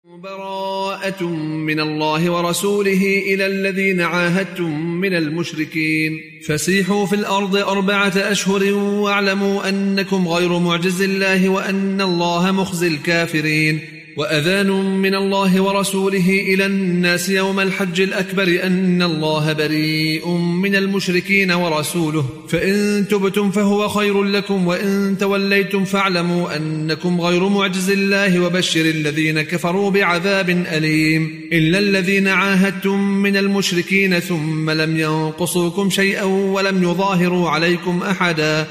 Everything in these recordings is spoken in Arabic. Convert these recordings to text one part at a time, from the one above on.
براءة من الله ورسوله إلى الذين عاهدتم من المشركين فسيحوا في الأرض 4 أشهر واعلموا أنكم غير معجز الله وأن الله مخزي الكافرين. وأذان من الله ورسوله إلى الناس يوم الحج الأكبر أن الله بريء من المشركين ورسوله فإن تبتم فهو خير لكم وإن توليتم فاعلموا أنكم غير معجز الله وبشر الذين كفروا بعذاب أليم. إلا الذين عاهدتم من المشركين ثم لم ينقصوكم شيئا ولم يظاهروا عليكم أحدا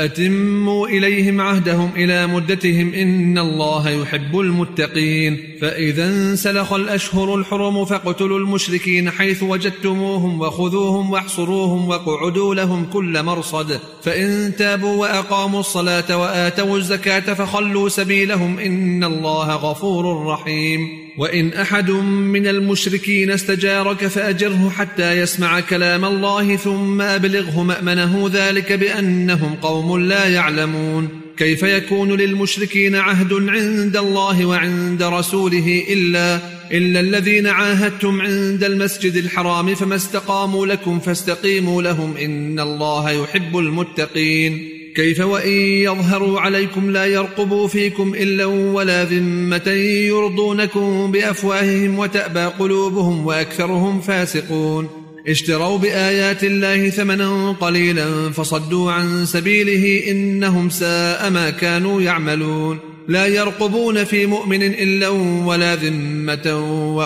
فأتموا إليهم عهدهم إلى مدتهم إن الله يحب المتقين. فإذا انسلخ الأشهر الحرم فاقتلوا المشركين حيث وجدتموهم وخذوهم واحصروهم واقعدوا لهم كل مرصد فإن تابوا وأقاموا الصلاة وآتوا الزكاة فخلوا سبيلهم إن الله غفور رحيم. وإن أحد من المشركين استجارك فأجره حتى يسمع كلام الله ثم أبلغه مأمنه ذلك بأنهم قوم لا يعلمون. كيف يكون للمشركين عهد عند الله وعند رسوله إلا الذين عاهدتم عند المسجد الحرام فما استقاموا لكم فاستقيموا لهم إن الله يحب المتقين. كيف وإن يظهروا عليكم لا يرقبوا فيكم إلا ولا ذمة يرضونكم بأفواههم وتأبى قلوبهم وأكثرهم فاسقون. اشتروا بآيات الله ثمنا قليلا فصدوا عن سبيله إنهم ساء ما كانوا يعملون. لا يرقبون في مؤمن إلا ولا ذمة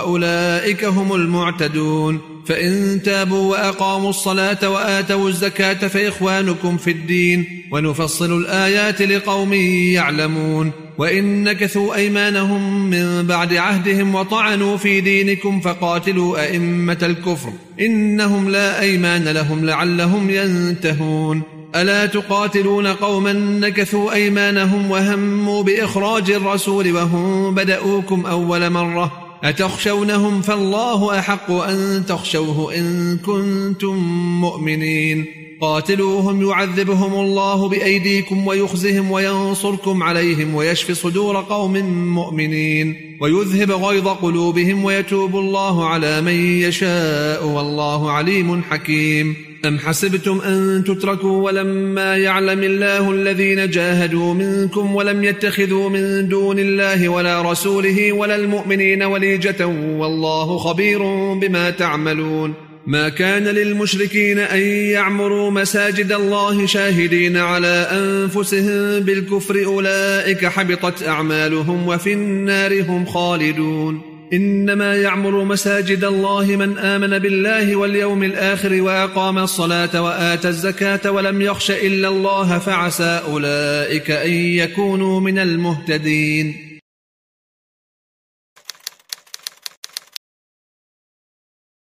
وأولئك هم المعتدون. فإن تابوا وأقاموا الصلاة وآتوا الزكاة فإخوانكم في الدين ونفصل الآيات لقوم يعلمون. وإن نكثوا أيمانهم من بعد عهدهم وطعنوا في دينكم فقاتلوا أئمة الكفر إنهم لا أيمان لهم لعلهم ينتهون. ألا تقاتلون قوما نكثوا أيمانهم وهموا بإخراج الرسول وهم بدأوكم أول مرة أتخشونهم فالله أحق أن تخشوه إن كنتم مؤمنين. قاتلوهم يعذبهم الله بأيديكم ويخزهم وينصركم عليهم ويشفي صدور قوم مؤمنين ويذهب غيظ قلوبهم ويتوب الله على من يشاء والله عليم حكيم. أم حسبتم أن تتركوا ولما يعلم الله الذين جاهدوا منكم ولم يتخذوا من دون الله ولا رسوله ولا المؤمنين وليجة والله خبير بما تعملون. ما كان للمشركين أن يعمروا مساجد الله شاهدين على أنفسهم بالكفر أولئك حبطت أعمالهم وفي النار هم خالدون. إنما يعمر مساجد الله من آمن بالله واليوم الآخر وأقام الصلاة وآتى الزكاة ولم يخش إلا الله فعسى أولئك أن يكونوا من المهتدين.